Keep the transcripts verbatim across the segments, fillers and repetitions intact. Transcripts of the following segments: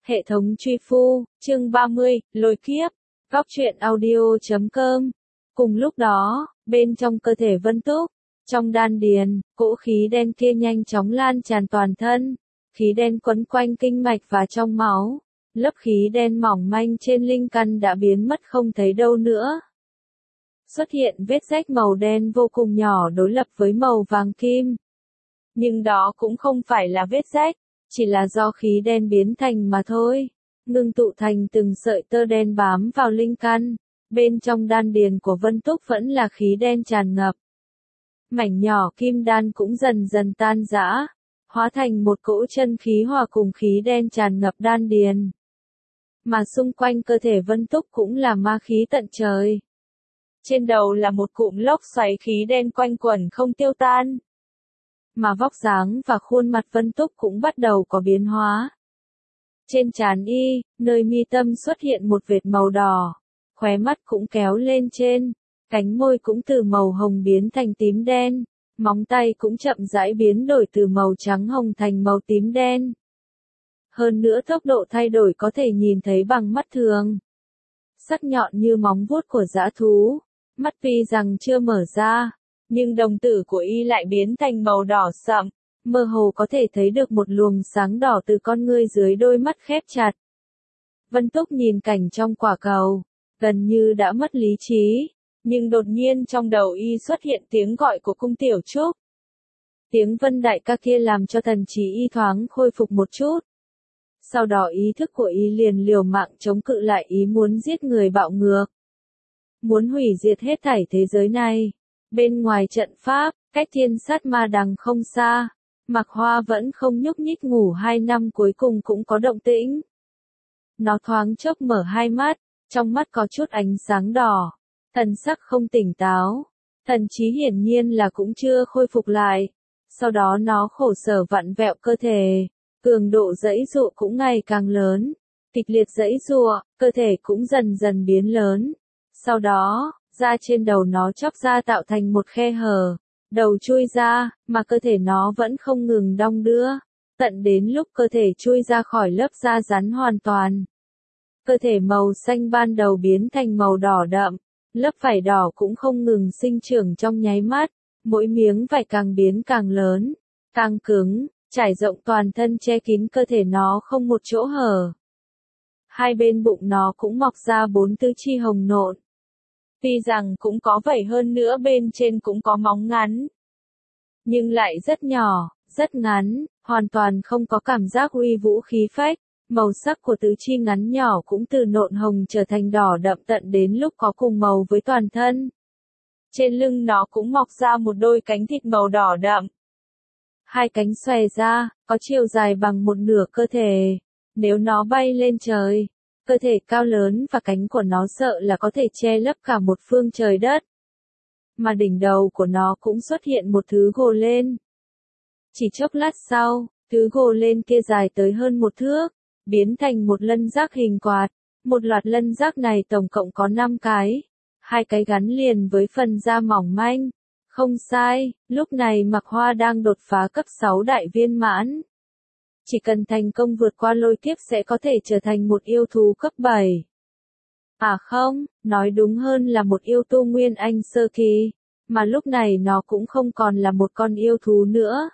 Hệ thống truy phu, chương ba mươi, lôi kiếp, góc truyện audio.com. Cùng lúc đó, bên trong cơ thể Vân Túc, trong đan điền, cỗ khí đen kia nhanh chóng lan tràn toàn thân, khí đen quấn quanh kinh mạch và trong máu, lớp khí đen mỏng manh trên linh căn đã biến mất không thấy đâu nữa. Xuất hiện vết rách màu đen vô cùng nhỏ đối lập với màu vàng kim. Nhưng đó cũng không phải là vết rách, chỉ là do khí đen biến thành mà thôi, ngưng tụ thành từng sợi tơ đen bám vào linh căn. Bên trong đan điền của Vân Túc vẫn là khí đen tràn ngập. Mảnh nhỏ kim đan cũng dần dần tan rã, hóa thành một cỗ chân khí hòa cùng khí đen tràn ngập đan điền. Mà xung quanh cơ thể Vân Túc cũng là ma khí tận trời. Trên đầu là một cụm lốc xoáy khí đen quanh quẩn không tiêu tan. Mà vóc dáng và khuôn mặt Vân Túc cũng bắt đầu có biến hóa. Trên trán y, nơi mi tâm xuất hiện một vệt màu đỏ, khóe mắt cũng kéo lên trên, cánh môi cũng từ màu hồng biến thành tím đen, móng tay cũng chậm rãi biến đổi từ màu trắng hồng thành màu tím đen. Hơn nữa tốc độ thay đổi có thể nhìn thấy bằng mắt thường. Sắc nhọn như móng vuốt của dã thú, mắt tuy rằng chưa mở ra, nhưng đồng tử của y lại biến thành màu đỏ sậm, mơ hồ có thể thấy được một luồng sáng đỏ từ con ngươi dưới đôi mắt khép chặt. Vân Túc nhìn cảnh trong quả cầu, gần như đã mất lý trí, nhưng đột nhiên trong đầu y xuất hiện tiếng gọi của Cung Tiểu Trúc. Tiếng Vân đại ca kia làm cho thần trí y thoáng khôi phục một chút. Sau đó ý thức của y liền liều mạng chống cự lại ý muốn giết người bạo ngược. Muốn hủy diệt hết thảy thế giới này. Bên ngoài trận pháp, cách thiên sát ma đằng không xa, Mạc Hoa vẫn không nhúc nhích ngủ hai năm cuối cùng cũng có động tĩnh. Nó thoáng chốc mở hai mắt, trong mắt có chút ánh sáng đỏ, thần sắc không tỉnh táo, thần trí hiển nhiên là cũng chưa khôi phục lại. Sau đó nó khổ sở vặn vẹo cơ thể, cường độ giãy giụa cũng ngày càng lớn, kịch liệt giãy giụa, cơ thể cũng dần dần biến lớn. Sau đó, da trên đầu nó chóc ra tạo thành một khe hở, đầu chui ra, mà cơ thể nó vẫn không ngừng đong đưa, tận đến lúc cơ thể chui ra khỏi lớp da rắn hoàn toàn. Cơ thể màu xanh ban đầu biến thành màu đỏ đậm, lớp vảy đỏ cũng không ngừng sinh trưởng trong nháy mắt, mỗi miếng vảy càng biến càng lớn, càng cứng, trải rộng toàn thân che kín cơ thể nó không một chỗ hở. Hai bên bụng nó cũng mọc ra bốn tứ chi hồng nộn. Tuy rằng cũng có vảy hơn nữa bên trên cũng có móng ngắn, nhưng lại rất nhỏ, rất ngắn, hoàn toàn không có cảm giác uy vũ khí phách. Màu sắc của tứ chi ngắn nhỏ cũng từ nộn hồng trở thành đỏ đậm tận đến lúc có cùng màu với toàn thân. Trên lưng nó cũng mọc ra một đôi cánh thịt màu đỏ đậm. Hai cánh xòe ra, có chiều dài bằng một nửa cơ thể. Nếu nó bay lên trời, cơ thể cao lớn và cánh của nó sợ là có thể che lấp cả một phương trời đất. Mà đỉnh đầu của nó cũng xuất hiện một thứ gồ lên. Chỉ chốc lát sau, thứ gồ lên kia dài tới hơn một thước, biến thành một lân giác hình quạt. Một loạt lân giác này tổng cộng có năm cái, hai cái gắn liền với phần da mỏng manh. Không sai, lúc này Mạc Hoa đang đột phá cấp sáu đại viên mãn. Chỉ cần thành công vượt qua lôi kiếp sẽ có thể trở thành một yêu thú cấp bảy. À không, nói đúng hơn là một yêu tu nguyên anh sơ kỳ, mà lúc này nó cũng không còn là một con yêu thú nữa.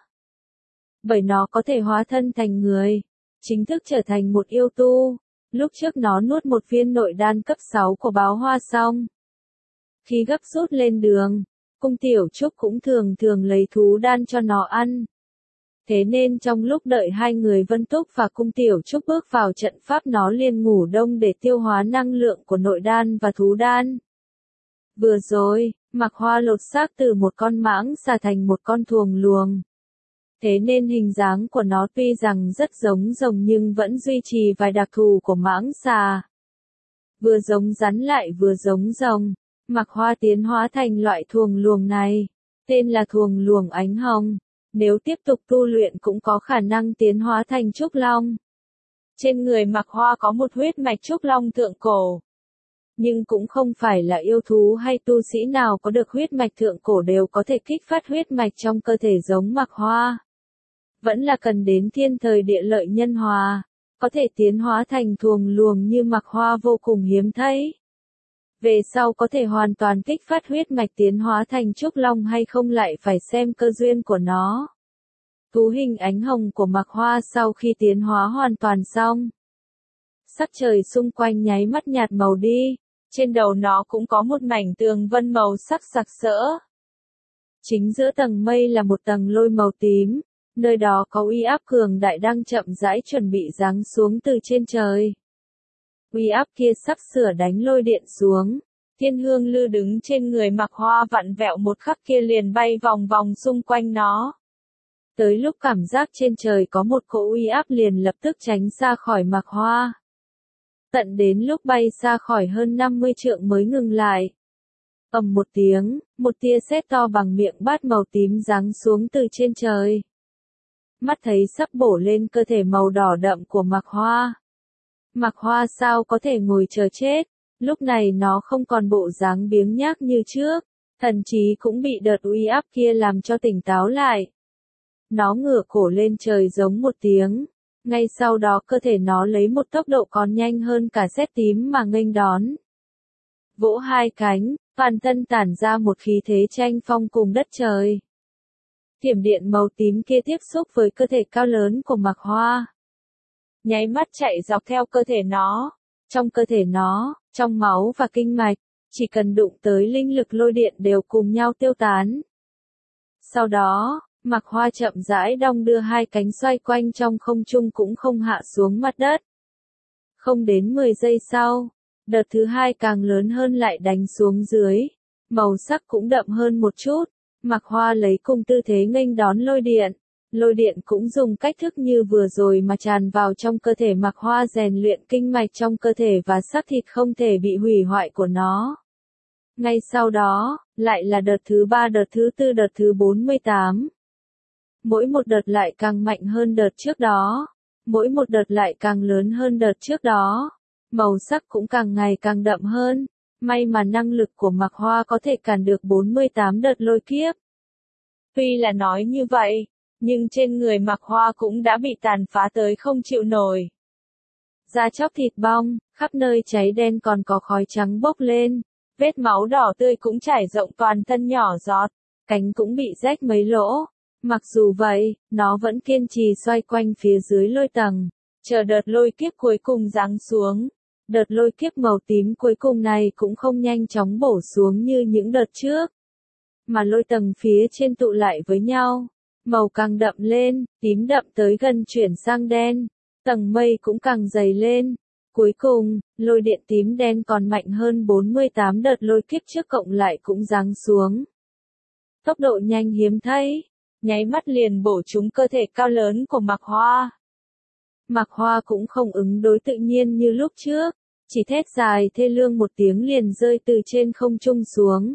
Bởi nó có thể hóa thân thành người, chính thức trở thành một yêu tu. Lúc trước nó nuốt một viên nội đan cấp sáu của báo hoa xong. Khi gấp rút lên đường, Cung Tiểu Trúc cũng thường thường lấy thú đan cho nó ăn. Thế nên trong lúc đợi hai người Vân Túc và Cung Tiểu Trúc bước vào trận pháp nó liền ngủ đông để tiêu hóa năng lượng của nội đan và thú đan. Vừa rồi, Mạc Hoa lột xác từ một con mãng xà thành một con thuồng luồng. Thế nên hình dáng của nó tuy rằng rất giống rồng nhưng vẫn duy trì vài đặc thù của mãng xà. Vừa giống rắn lại vừa giống rồng, Mạc Hoa tiến hóa thành loại thuồng luồng này, tên là thuồng luồng ánh hồng. Nếu tiếp tục tu luyện cũng có khả năng tiến hóa thành trúc long. Trên người Mạc Hoa có một huyết mạch trúc long thượng cổ. Nhưng cũng không phải là yêu thú hay tu sĩ nào có được huyết mạch thượng cổ đều có thể kích phát huyết mạch trong cơ thể giống Mạc Hoa. Vẫn là cần đến thiên thời địa lợi nhân hòa. có thể tiến hóa thành thuồng luồng như Mạc Hoa vô cùng hiếm thấy. Về sau có thể hoàn toàn kích phát huyết mạch tiến hóa thành trúc long hay không lại phải xem cơ duyên của nó. Thú hình ánh hồng của Mạc Hoa sau khi tiến hóa hoàn toàn xong. Sắc trời xung quanh nháy mắt nhạt màu đi, trên đầu nó cũng có một mảnh tường vân màu sắc sặc sỡ. Chính giữa tầng mây là một tầng lôi màu tím, nơi đó có uy áp cường đại đang chậm rãi chuẩn bị giáng xuống từ trên trời. Uy áp kia sắp sửa đánh lôi điện xuống, thiên hương lư đứng trên người Mạc Hoa vặn vẹo một khắc kia liền bay vòng vòng xung quanh nó. Tới lúc cảm giác trên trời có một cỗ uy áp liền lập tức tránh ra khỏi Mạc Hoa. Tận đến lúc bay xa khỏi hơn năm mươi trượng mới ngừng lại. Ầm một tiếng, một tia sét to bằng miệng bát màu tím giáng xuống từ trên trời. Mắt thấy sắp bổ lên cơ thể màu đỏ đậm của Mạc Hoa. Mạc Hoa sao có thể ngồi chờ chết, lúc này nó không còn bộ dáng biếng nhác như trước, thần trí cũng bị đợt uy áp kia làm cho tỉnh táo lại. Nó ngửa cổ lên trời giống một tiếng, ngay sau đó cơ thể nó lấy một tốc độ còn nhanh hơn cả sét tím mà nghênh đón. Vỗ hai cánh, toàn thân tản ra một khí thế tranh phong cùng đất trời. Thiểm điện màu tím kia tiếp xúc với cơ thể cao lớn của Mạc Hoa. Nháy mắt chạy dọc theo cơ thể nó, trong cơ thể nó, trong máu và kinh mạch, chỉ cần đụng tới linh lực lôi điện đều cùng nhau tiêu tán. Sau đó, Mạc Hoa chậm rãi đong đưa hai cánh xoay quanh trong không trung cũng không hạ xuống mặt đất. Không đến mười giây sau, đợt thứ hai càng lớn hơn lại đánh xuống dưới, màu sắc cũng đậm hơn một chút. Mạc Hoa lấy cùng tư thế nghênh đón lôi điện, lôi điện cũng dùng cách thức như vừa rồi mà tràn vào trong cơ thể Mạc Hoa rèn luyện kinh mạch trong cơ thể và xác thịt không thể bị hủy hoại của nó. Ngay sau đó, lại là đợt thứ ba, đợt thứ tư, đợt thứ bốn mươi tám. Mỗi một đợt lại càng mạnh hơn đợt trước đó, mỗi một đợt lại càng lớn hơn đợt trước đó, màu sắc cũng càng ngày càng đậm hơn. May mà năng lực của Mạc Hoa có thể cản được bốn mươi tám đợt lôi kiếp. Tuy là nói như vậy, nhưng trên người Mạc Hoa cũng đã bị tàn phá tới không chịu nổi. Da chóc thịt bong, khắp nơi cháy đen còn có khói trắng bốc lên, vết máu đỏ tươi cũng trải rộng toàn thân nhỏ giọt, cánh cũng bị rách mấy lỗ. Mặc dù vậy, nó vẫn kiên trì xoay quanh phía dưới lôi tầng, chờ đợt lôi kiếp cuối cùng giáng xuống. Đợt lôi kiếp màu tím cuối cùng này cũng không nhanh chóng bổ xuống như những đợt trước, mà lôi tầng phía trên tụ lại với nhau, màu càng đậm lên, tím đậm tới gần chuyển sang đen, tầng mây cũng càng dày lên. Cuối cùng, lôi điện tím đen còn mạnh hơn bốn mươi tám đợt lôi kiếp trước cộng lại cũng giáng xuống. Tốc độ nhanh hiếm thấy, nháy mắt liền bổ trúng cơ thể cao lớn của Mạc Hoa. Mạc Hoa cũng không ứng đối tự nhiên như lúc trước, chỉ thét dài thê lương một tiếng liền rơi từ trên không trung xuống.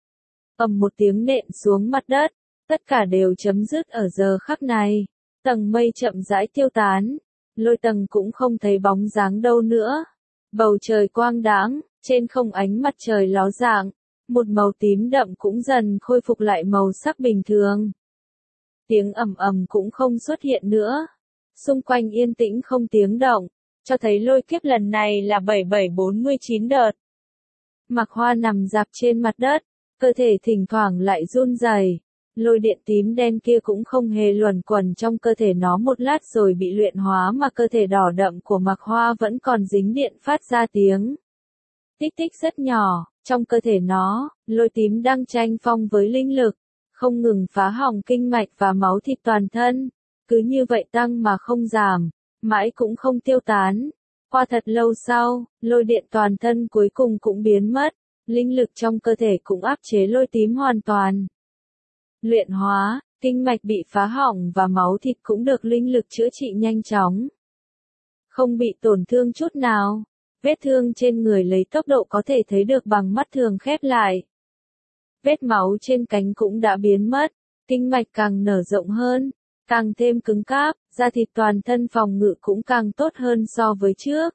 Ầm một tiếng nện xuống mặt đất, tất cả đều chấm dứt ở giờ khắc này, tầng mây chậm rãi tiêu tán, lôi tầng cũng không thấy bóng dáng đâu nữa. Bầu trời quang đãng, trên không ánh mặt trời ló dạng, một màu tím đậm cũng dần khôi phục lại màu sắc bình thường. Tiếng ầm ầm cũng không xuất hiện nữa, xung quanh yên tĩnh không tiếng động, cho thấy lôi kiếp lần này là bảy bảy bốn mươi chín đợt. Mạc Hoa nằm dạp trên mặt đất, cơ thể thỉnh thoảng lại run rẩy, lôi điện tím đen kia cũng không hề luẩn quẩn trong cơ thể nó một lát rồi bị luyện hóa mà cơ thể đỏ đậm của Mạc Hoa vẫn còn dính điện phát ra tiếng. Tích tích rất nhỏ, trong cơ thể nó, lôi tím đang tranh phong với linh lực, không ngừng phá hỏng kinh mạch và máu thịt toàn thân, cứ như vậy tăng mà không giảm, mãi cũng không tiêu tán. Qua thật lâu sau, lôi điện toàn thân cuối cùng cũng biến mất, linh lực trong cơ thể cũng áp chế lôi tím hoàn toàn. Luyện hóa, kinh mạch bị phá hỏng và máu thịt cũng được linh lực chữa trị nhanh chóng. Không bị tổn thương chút nào, vết thương trên người lấy tốc độ có thể thấy được bằng mắt thường khép lại. Vết máu trên cánh cũng đã biến mất, kinh mạch càng nở rộng hơn, càng thêm cứng cáp, da thịt toàn thân phòng ngự cũng càng tốt hơn so với trước.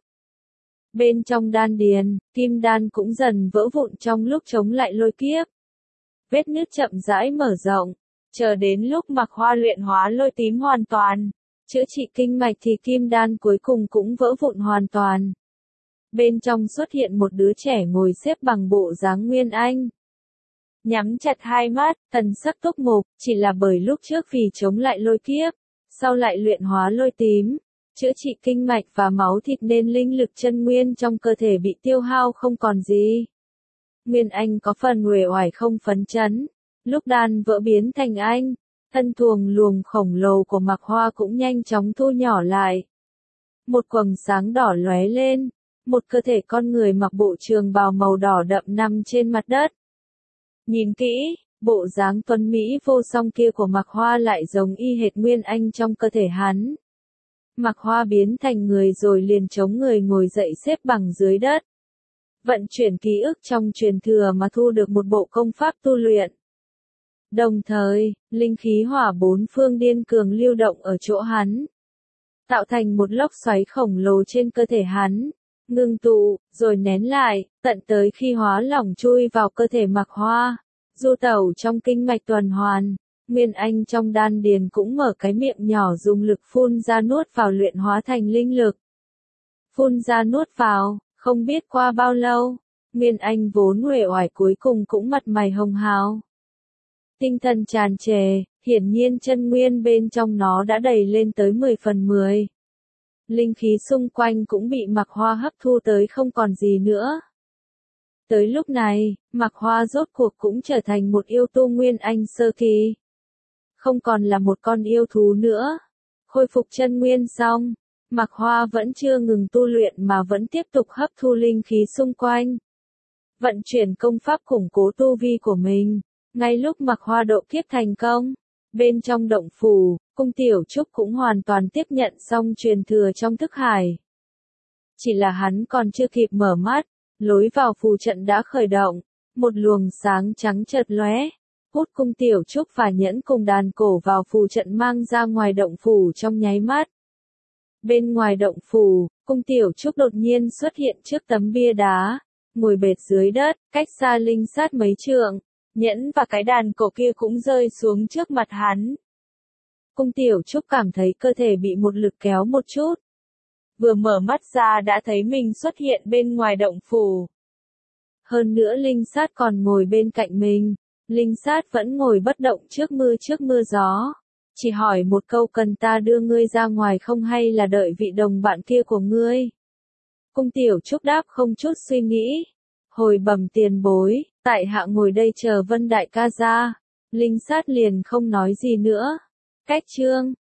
Bên trong đan điền, kim đan cũng dần vỡ vụn trong lúc chống lại lôi kiếp. Vết nứt chậm rãi mở rộng, chờ đến lúc Mạc Hoa luyện hóa lôi tím hoàn toàn, chữa trị kinh mạch thì kim đan cuối cùng cũng vỡ vụn hoàn toàn. Bên trong xuất hiện một đứa trẻ ngồi xếp bằng bộ dáng Nguyên Anh. Nhắm chặt hai mắt, thần sắc túc mục, chỉ là bởi lúc trước vì chống lại lôi kiếp, sau lại luyện hóa lôi tím, chữa trị kinh mạch và máu thịt nên linh lực chân nguyên trong cơ thể bị tiêu hao không còn gì. Nguyên Anh có phần uể oải không phấn chấn, lúc đan vỡ biến thành anh, thân thuồng luồng khổng lồ của Mạc Hoa cũng nhanh chóng thu nhỏ lại. Một quầng sáng đỏ lóe lên, một cơ thể con người mặc bộ trường bào màu đỏ đậm nằm trên mặt đất. Nhìn kỹ, bộ dáng tuấn mỹ vô song kia của Mạc Hoa lại giống y hệt Nguyên Anh trong cơ thể hắn. Mạc Hoa biến thành người rồi liền chống người ngồi dậy xếp bằng dưới đất. Vận chuyển ký ức trong truyền thừa mà thu được một bộ công pháp tu luyện. Đồng thời, linh khí hỏa bốn phương điên cường lưu động ở chỗ hắn, tạo thành một lốc xoáy khổng lồ trên cơ thể hắn, ngưng tụ, rồi nén lại, tận tới khi hóa lỏng chui vào cơ thể Mạc Hoa, du tẩu trong kinh mạch tuần hoàn. Nguyên Anh trong đan điền cũng mở cái miệng nhỏ dùng lực phun ra nuốt vào luyện hóa thành linh lực. Phun ra nuốt vào, không biết qua bao lâu, Nguyên Anh vốn uể oải cuối cùng cũng mặt mày hồng hào. Tinh thần tràn trề, hiển nhiên chân nguyên bên trong nó đã đầy lên tới mười phần mười. Linh khí xung quanh cũng bị Mạc Hoa hấp thu tới không còn gì nữa. Tới lúc này, Mạc Hoa rốt cuộc cũng trở thành một yêu tu Nguyên Anh sơ kỳ. Không còn là một con yêu thú nữa. Khôi phục chân nguyên xong, Mạc Hoa vẫn chưa ngừng tu luyện mà vẫn tiếp tục hấp thu linh khí xung quanh. Vận chuyển công pháp củng cố tu vi của mình. Ngay lúc Mạc Hoa độ kiếp thành công, bên trong động phủ, Cung Tiểu Trúc cũng hoàn toàn tiếp nhận xong truyền thừa trong thức hải. Chỉ là hắn còn chưa kịp mở mắt, lối vào phù trận đã khởi động, một luồng sáng trắng chợt lóe, hút Cung Tiểu Trúc và Nhẫn cùng đàn cổ vào phù trận mang ra ngoài động phủ trong nháy mắt. Bên ngoài động phủ, Cung Tiểu Trúc đột nhiên xuất hiện trước tấm bia đá, ngồi bệt dưới đất, cách xa linh sát mấy trượng. Nhẫn và cái đàn cổ kia cũng rơi xuống trước mặt hắn. Cung Tiểu Trúc cảm thấy cơ thể bị một lực kéo một chút. Vừa mở mắt ra đã thấy mình xuất hiện bên ngoài động phủ. Hơn nữa linh sát còn ngồi bên cạnh mình. Linh sát vẫn ngồi bất động trước mưa trước mưa gió. Chỉ hỏi một câu cần ta đưa ngươi ra ngoài không hay là đợi vị đồng bạn kia của ngươi. Cung Tiểu Trúc đáp không chút suy nghĩ. Hồi bẩm tiền bối, tại hạ ngồi đây chờ Vân đại ca ra. Linh sát liền không nói gì nữa. Cách chương